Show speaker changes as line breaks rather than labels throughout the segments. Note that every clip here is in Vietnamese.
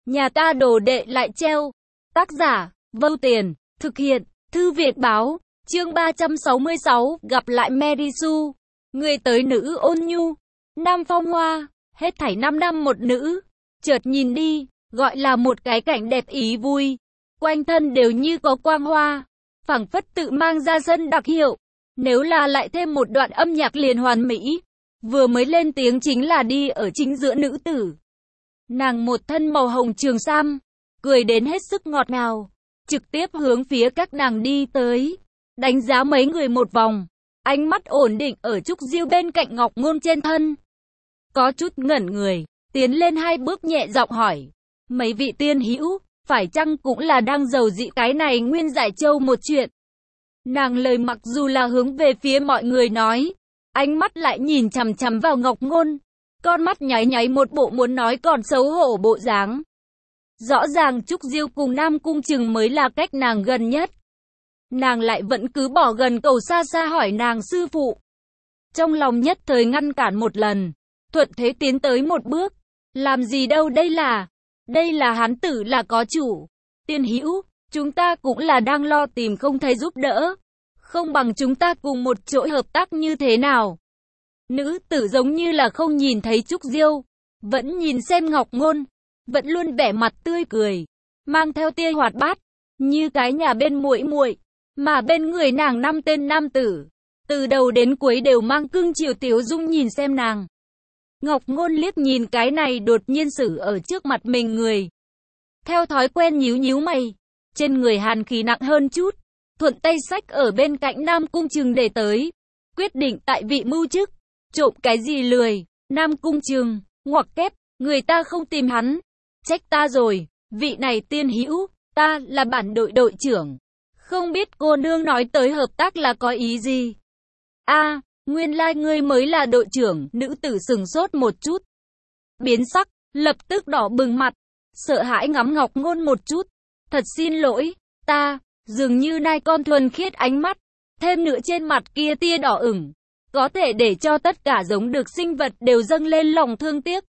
Nhà ta đồ đệ lại treo. Tác giả, Vâu Tiền, thực hiện, Thư Việt Báo, chương 366, gặp lại Mary Sue. Người tới nữ ôn nhu, nam phong hoa, hết thảy 5 năm một nữ. Chợt nhìn đi, gọi là một cái cảnh đẹp ý vui. Quanh thân đều như có quang hoa, phảng phất tự mang ra sân đặc hiệu. Nếu là lại thêm một đoạn âm nhạc liền hoàn mỹ. Vừa mới lên tiếng chính là đi ở chính giữa nữ tử. Nàng một thân màu hồng trường sam, cười đến hết sức ngọt ngào, trực tiếp hướng phía các nàng đi tới, đánh giá mấy người một vòng, ánh mắt ổn định ở Trúc Diêu bên cạnh Ngọc Ngôn trên thân. Có chút ngẩn người, tiến lên 2 bước nhẹ giọng hỏi, mấy vị tiên hữu, phải chăng cũng là đang giàu dị cái này Nguyên Giải Châu một chuyện? Nàng lời mặc dù là hướng về phía mọi người nói, ánh mắt lại nhìn chằm chằm vào Ngọc Ngôn, con mắt nháy nháy một bộ muốn nói còn xấu hổ bộ dáng. Rõ ràng Trúc Diêu cùng Nam Cung Trừng mới là cách nàng gần nhất. Nàng lại vẫn cứ bỏ gần cầu xa xa hỏi nàng sư phụ. Trong lòng nhất thời ngăn cản một lần, thuận thế tiến tới một bước. Làm gì đâu đây là hán tử là có chủ. Tiên hữu, chúng ta cũng là đang lo tìm không thấy giúp đỡ. Không bằng chúng ta cùng một chỗ hợp tác như thế nào? Nữ tử giống như là không nhìn thấy Trúc Diêu, vẫn nhìn xem Ngọc Ngôn, vẫn luôn vẻ mặt tươi cười, mang theo tia hoạt bát, như cái nhà bên muội muội, mà bên người nàng 5 tên nam tử, từ đầu đến cuối đều mang cưng chiều tiếu dung nhìn xem nàng. Ngọc Ngôn liếc nhìn cái này đột nhiên xử ở trước mặt mình người, theo thói quen nhíu nhíu mày, trên người hàn khí nặng hơn chút, thuận tay xách ở bên cạnh Nam Cung Trừng để tới, quyết định tại vị mưu chức, trộm cái gì lười. Nam Cung Trừng ngoặc kép, người ta không tìm hắn, trách ta rồi, vị này tiên hữu, ta là bản đội trưởng, không biết cô nương nói tới hợp tác là có ý gì? A, nguyên lai ngươi mới là đội trưởng. Nữ tử sừng sốt một chút, biến sắc, lập tức đỏ bừng mặt, sợ hãi ngắm Ngọc Ngôn một chút, thật xin lỗi, ta, dường như nai con thuần khiết ánh mắt, thêm nữa trên mặt kia tia đỏ ửng, có thể để cho tất cả giống được sinh vật đều dâng lên lòng thương tiếc,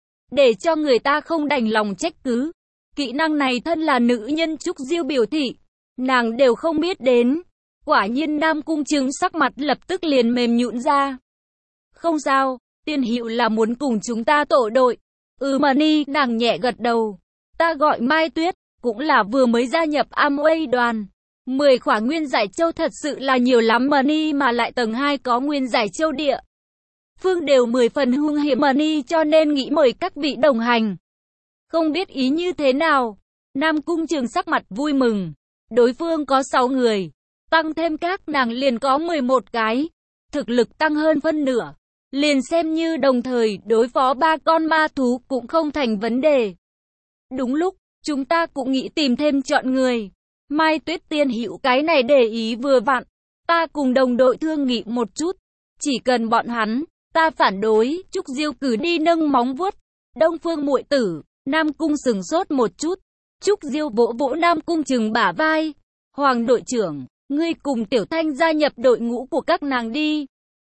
để cho người ta không đành lòng trách cứ. Kỹ năng này thân là nữ nhân Trúc Diêu biểu thị, nàng đều không biết đến. Quả nhiên Nam Cung Trừng sắc mặt lập tức liền mềm nhũn ra. Không sao, tiên hữu là muốn cùng chúng ta tổ đội. Mà ni, nàng nhẹ gật đầu. Ta gọi Mai Tuyết, cũng là vừa mới gia nhập Amway đoàn. 10 khỏa Nguyên Giải Châu thật sự là nhiều lắm mà ni, mà lại tầng 2 có Nguyên Giải Châu địa phương đều 10 phần hung hiểm mà ni, cho nên nghĩ mời các vị đồng hành. Không biết ý như thế nào? Nam Cung Trừng sắc mặt vui mừng. Đối phương có 6 người, tăng thêm các nàng liền có 11 cái, thực lực tăng hơn phân nửa, liền xem như đồng thời đối phó 3 con ma thú cũng không thành vấn đề. Đúng lúc, chúng ta cũng nghĩ tìm thêm chọn người. Mai Tuyết tiên hữu cái này để ý vừa vặn, ta cùng đồng đội thương nghị một chút, chỉ cần bọn hắn, ta phản đối. Trúc Diêu cử đi nâng móng vuốt, Đông Phương muội tử. Nam Cung sừng sốt một chút, Trúc Diêu vỗ vỗ Nam Cung Trừng bả vai, Hoàng đội trưởng, ngươi cùng Tiểu Thanh gia nhập đội ngũ của các nàng đi.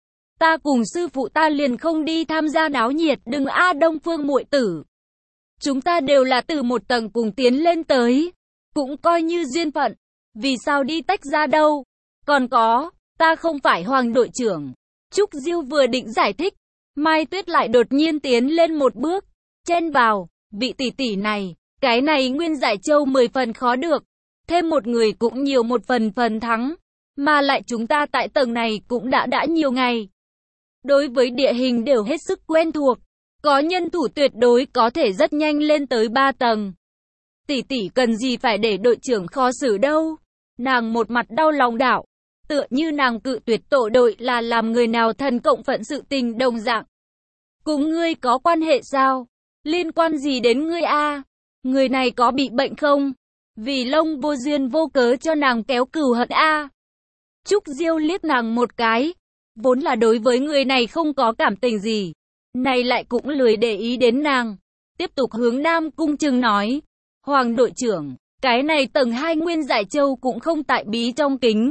Ta cùng sư phụ ta liền không đi tham gia náo nhiệt. Đừng a Đông Phương muội tử, chúng ta đều là từ một tầng cùng tiến lên tới, cũng coi như duyên phận, vì sao đi tách ra đâu? Còn có, ta không phải Hoàng đội trưởng. Trúc Diêu vừa định giải thích, Mai Tuyết lại đột nhiên tiến lên một bước, chen vào, vị tỷ tỷ này, cái này Nguyên Giải Châu 10 phần khó được, thêm một người cũng nhiều một phần thắng, mà lại chúng ta tại tầng này cũng đã nhiều ngày. Đối với địa hình đều hết sức quen thuộc, có nhân thủ tuyệt đối có thể rất nhanh lên tới 3 tầng. Tỷ tỷ cần gì phải để đội trưởng khó xử đâu? Nàng một mặt đau lòng đảo, tựa như nàng cự tuyệt tổ đội là làm người nào thần cộng phận sự tình đồng dạng. Cùng ngươi có quan hệ sao? Liên quan gì đến ngươi a? Người này có bị bệnh không? Vì lông vô duyên vô cớ cho nàng kéo cừu hận a. Trúc Diêu liếc nàng một cái, vốn là đối với người này không có cảm tình gì, này lại cũng lười để ý đến nàng, tiếp tục hướng Nam Cung Trừng nói, Hoàng đội trưởng, cái này tầng 2 Nguyên Giải Châu cũng không tại bí trong kính,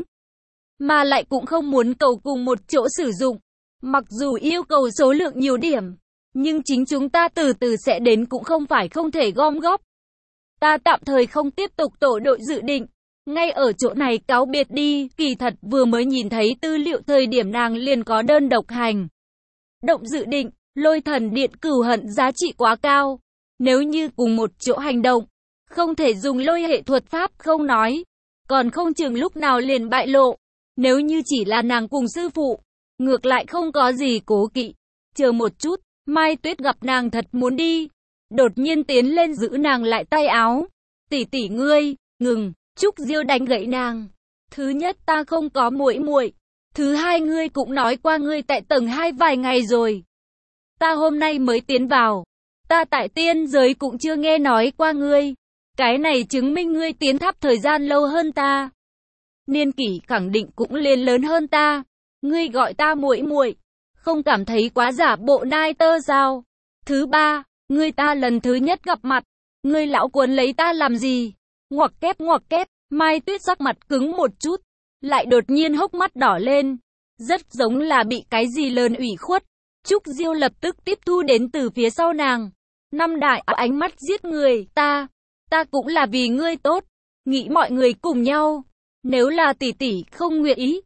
mà lại cũng không muốn cầu cùng một chỗ sử dụng, mặc dù yêu cầu số lượng nhiều điểm, nhưng chính chúng ta từ từ sẽ đến cũng không phải không thể gom góp. Ta tạm thời không tiếp tục tổ đội dự định. Ngay ở chỗ này cáo biệt đi, kỳ thật vừa mới nhìn thấy tư liệu thời điểm nàng liền có đơn độc hành động dự định, Lôi Thần Điện cửu hận giá trị quá cao. Nếu như cùng một chỗ hành động, không thể dùng lôi hệ thuật pháp không nói, còn không chừng lúc nào liền bại lộ. Nếu như chỉ là nàng cùng sư phụ, ngược lại không có gì cố kỵ. Chờ một chút, Mai Tuyết gặp nàng thật muốn đi, đột nhiên tiến lên giữ nàng lại tay áo. Tỷ tỷ ngươi, ngừng. Trúc Diêu đánh gãy nàng. Thứ nhất ta không có muội muội. Thứ hai ngươi cũng nói qua ngươi tại tầng 2 vài ngày rồi. Ta hôm nay mới tiến vào. Ta tại tiên giới cũng chưa nghe nói qua ngươi. Cái này chứng minh ngươi tiến tháp thời gian lâu hơn ta. Niên kỷ khẳng định cũng liền lớn hơn ta. Ngươi gọi ta muội muội, không cảm thấy quá giả bộ nai tơ sao? Thứ ba, ngươi ta lần thứ nhất gặp mặt, ngươi lão cuốn lấy ta làm gì? Ngoặc kép, Mai Tuyết sắc mặt cứng một chút, lại đột nhiên hốc mắt đỏ lên, rất giống là bị cái gì lớn ủy khuất. Trúc Diêu lập tức tiếp thu đến từ phía sau nàng. Năm đại ánh mắt giết người, ta cũng là vì ngươi tốt, nghĩ mọi người cùng nhau. Nếu là tỷ tỷ không nguyện ý,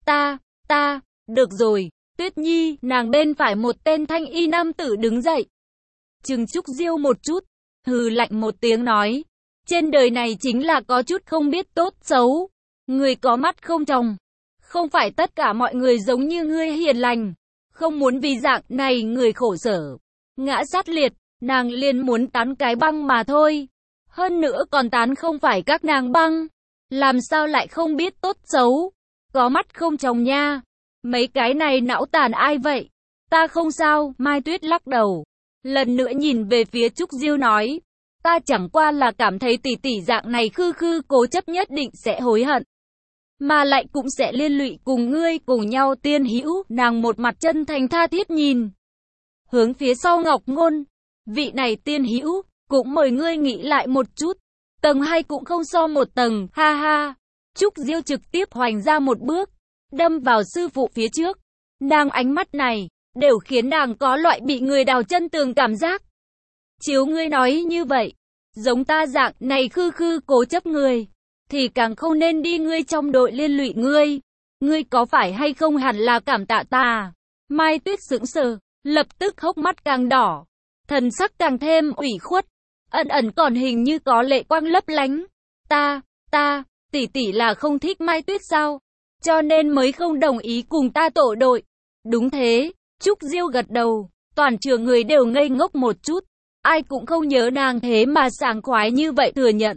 được rồi, Tuyết Nhi, nàng bên phải một tên thanh y nam tử đứng dậy. Chừng Trúc Diêu một chút, hừ lạnh một tiếng nói. Trên đời này chính là có chút không biết tốt xấu. Người có mắt không tròng. Không phải tất cả mọi người giống như ngươi hiền lành. Không muốn vì dạng này người khổ sở ngã sát liệt, nàng liền muốn tán cái băng mà thôi. Hơn nữa còn tán không phải các nàng băng. Làm sao lại không biết tốt xấu. Có mắt không tròng nha. Mấy cái này não tàn ai vậy? Ta không sao, Mai Tuyết lắc đầu. Lần nữa nhìn về phía Trúc Diêu nói. Ta chẳng qua là cảm thấy tỷ tỷ dạng này khư cố chấp nhất định sẽ hối hận. Mà lại cũng sẽ liên lụy cùng ngươi cùng nhau Tiên Hữu. Nàng một mặt chân thành tha thiết nhìn hướng phía sau Ngọc Ngôn. Vị này Tiên Hữu, cũng mời ngươi nghĩ lại một chút. Tầng 2 cũng không so một tầng, ha ha. Trúc Diêu trực tiếp hoành ra một bước, đâm vào sư phụ phía trước. Nàng ánh mắt này, đều khiến nàng có loại bị người đào chân tường cảm giác. Chiếu ngươi nói như vậy, giống ta dạng này khư cố chấp người, thì càng không nên đi ngươi trong đội liên lụy ngươi. Ngươi có phải hay không hẳn là cảm tạ ta? Mai Tuyết sững sờ, lập tức hốc mắt càng đỏ, thần sắc càng thêm ủy khuất, ẩn còn hình như có lệ quang lấp lánh. Tỷ tỷ là không thích Mai Tuyết sao? Cho nên mới không đồng ý cùng ta tổ đội. Đúng thế, Trúc Diêu gật đầu, toàn trường người đều ngây ngốc một chút. Ai cũng không nhớ nàng thế mà sảng khoái như vậy thừa nhận.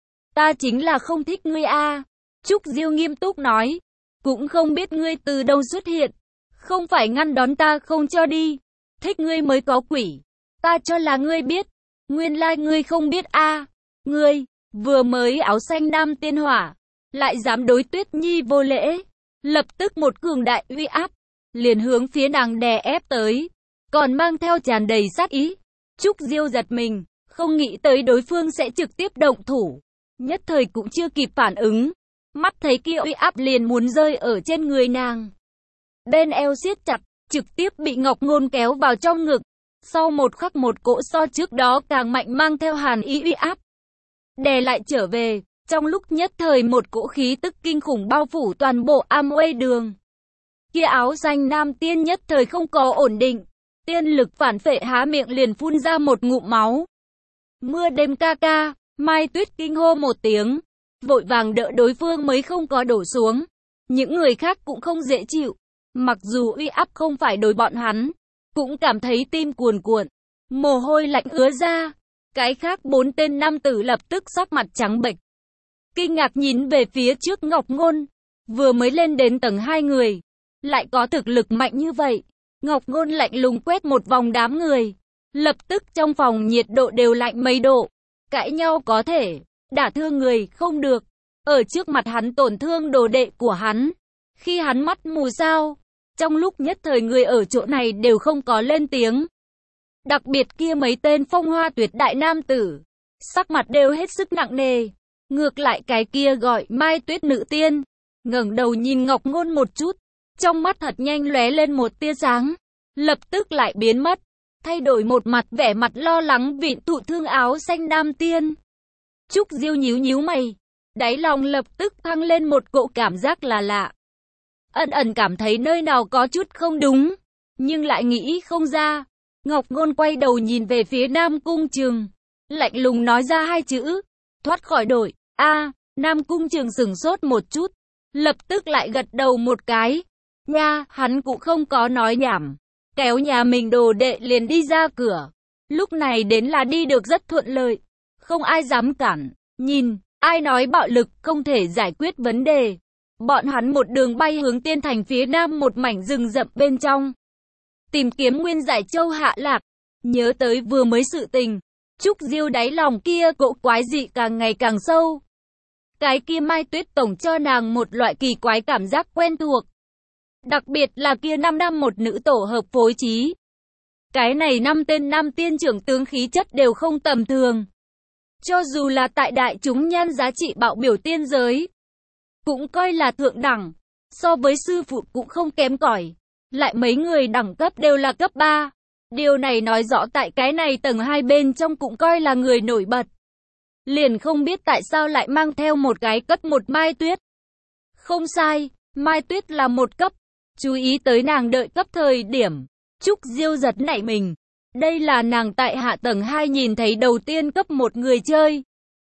Ta chính là không thích ngươi a. Trúc Diêu nghiêm túc nói. Cũng không biết ngươi từ đâu xuất hiện. Không phải ngăn đón ta không cho đi. Thích ngươi mới có quỷ. Ta cho là ngươi biết. Nguyên lai ngươi không biết a. Ngươi, vừa mới áo xanh nam tiên hỏa. Lại dám đối Tuyết Nhi vô lễ. Lập tức một cường đại uy áp. Liền hướng phía nàng đè ép tới. Còn mang theo tràn đầy sát ý. Trúc Diêu giật mình, không nghĩ tới đối phương sẽ trực tiếp động thủ. Nhất thời cũng chưa kịp phản ứng. Mắt thấy kia uy áp liền muốn rơi ở trên người nàng. Bên eo siết chặt, trực tiếp bị Ngọc Ngôn kéo vào trong ngực. Sau một khắc một cỗ so trước đó càng mạnh mang theo hàn ý uy áp. Đè lại trở về, trong lúc nhất thời một cỗ khí tức kinh khủng bao phủ toàn bộ Amway đường. Kia áo xanh nam tiên nhất thời không có ổn định. Tiên lực phản phệ há miệng liền phun ra một ngụm máu. Mưa đêm ca ca, Mai Tuyết kinh hô một tiếng. Vội vàng đỡ đối phương mới không có đổ xuống. Những người khác cũng không dễ chịu. Mặc dù uy áp không phải đối bọn hắn, cũng cảm thấy tim cuồn cuộn. Mồ hôi lạnh ứa ra. Cái khác 4 tên nam tử lập tức sắc mặt trắng bệch. Kinh ngạc nhìn về phía trước Ngọc Ngôn. Vừa mới lên đến tầng 2 người. Lại có thực lực mạnh như vậy. Ngọc Ngôn lạnh lùng quét một vòng đám người. Lập tức trong phòng nhiệt độ đều lạnh mấy độ. Cãi nhau có thể, đả thương người không được. Ở trước mặt hắn tổn thương đồ đệ của hắn. Khi hắn mắt mù sao. Trong lúc nhất thời người ở chỗ này đều không có lên tiếng. Đặc biệt kia mấy tên phong hoa tuyệt đại nam tử. Sắc mặt đều hết sức nặng nề. Ngược lại cái kia gọi Mai Tuyết nữ tiên. Ngẩng đầu nhìn Ngọc Ngôn một chút. Trong mắt thật nhanh lóe lên một tia sáng. Lập tức lại biến mất. Thay đổi một mặt vẻ mặt lo lắng vịn tụ thương áo xanh nam tiên. Trúc Diêu nhíu nhíu mày, đáy lòng lập tức thăng lên một cỗ cảm giác là lạ. Ẩn ẩn cảm thấy nơi nào có chút không đúng, nhưng lại nghĩ không ra. Ngọc Ngôn quay đầu nhìn về phía Nam Cung Trường, lạnh lùng nói ra hai chữ, thoát khỏi đội. Nam Cung Trường sửng sốt một chút, lập tức lại gật đầu một cái. Nha, hắn cũng không có nói nhảm, kéo nhà mình đồ đệ liền đi ra cửa. Lúc này đến là đi được rất thuận lợi, không ai dám cản. Nhìn, ai nói bạo lực không thể giải quyết vấn đề. Bọn hắn một đường bay hướng Tiên Thành phía nam một mảnh rừng rậm bên trong, tìm kiếm Nguyên Giải Châu hạ lạc. Nhớ tới vừa mới sự tình, Trúc Diêu đáy lòng kia cỗ quái dị càng ngày càng sâu. Cái kia Mai Tuyết tổng cho nàng một loại kỳ quái cảm giác quen thuộc. Đặc biệt là kia 5 năm một nữ tổ hợp phối trí. Cái này 5 tên nam tiên trưởng tướng khí chất đều không tầm thường. Cho dù là tại đại chúng nhan giá trị bạo biểu tiên giới, cũng coi là thượng đẳng, so với sư phụ cũng không kém cỏi. Lại mấy người đẳng cấp đều là cấp 3. Điều này nói rõ tại cái này tầng 2 bên trong cũng coi là người nổi bật. Liền không biết tại sao lại mang theo một cái cấp 1 Mai Tuyết. Không sai, Mai Tuyết là một cấp. Chú ý tới nàng đợi cấp thời điểm, Trúc Diêu giật nảy mình. Đây là nàng tại hạ tầng 2 nhìn thấy đầu tiên cấp 1 người chơi.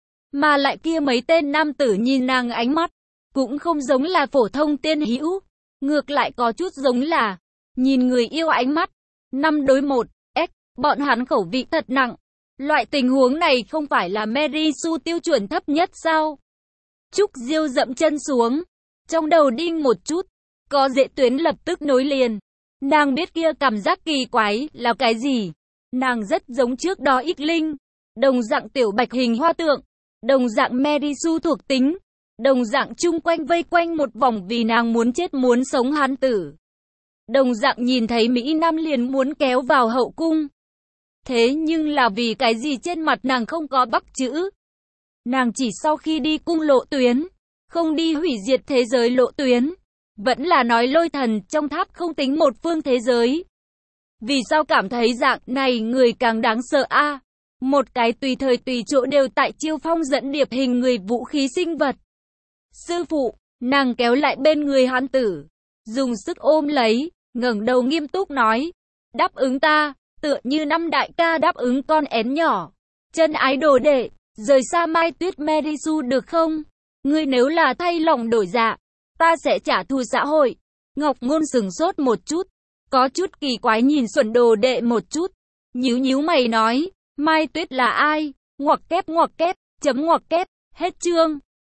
Mà lại kia mấy tên nam tử nhìn nàng ánh mắt, cũng không giống là phổ thông tiên hữu. Ngược lại có chút giống là, nhìn người yêu ánh mắt. 5 đối 1, bọn hắn khẩu vị thật nặng. Loại tình huống này không phải là Merisu tiêu chuẩn thấp nhất sao? Trúc Diêu dậm chân xuống, trong đầu đinh một chút, có dễ tuyến lập tức nối liền. Nàng biết kia cảm giác kỳ quái là cái gì. Nàng rất giống trước đó Ích Linh, đồng dạng tiểu bạch hình hoa tượng, đồng dạng Merisu thuộc tính, đồng dạng chung quanh vây quanh một vòng vì nàng muốn chết muốn sống hán tử. Đồng dạng nhìn thấy Mỹ Nam liền muốn kéo vào hậu cung. Thế nhưng là vì cái gì trên mặt nàng không có bắc chữ? Nàng chỉ sau khi đi cung lộ tuyến, không đi hủy diệt thế giới lộ tuyến. Vẫn là nói Lôi Thần trong tháp không tính một phương thế giới. Vì sao cảm thấy dạng này người càng đáng sợ a? Một cái tùy thời tùy chỗ đều tại chiêu phong dẫn điệp hình người vũ khí sinh vật. Sư phụ, nàng kéo lại bên người hán tử, dùng sức ôm lấy, ngẩng đầu nghiêm túc nói, đáp ứng ta, tựa như năm đại ca đáp ứng con én nhỏ. Chân ái đồ đệ, rời xa Mai Tuyết Merisu được không? Ngươi nếu là thay lòng đổi dạ, ta sẽ trả thù xã hội. Ngọc Ngôn sừng sốt một chút, có chút kỳ quái nhìn Xuân đồ đệ một chút, nhíu nhíu mày nói, Mai Tuyết là ai? Ngoặc kép, chấm ngoặc kép, hết chương.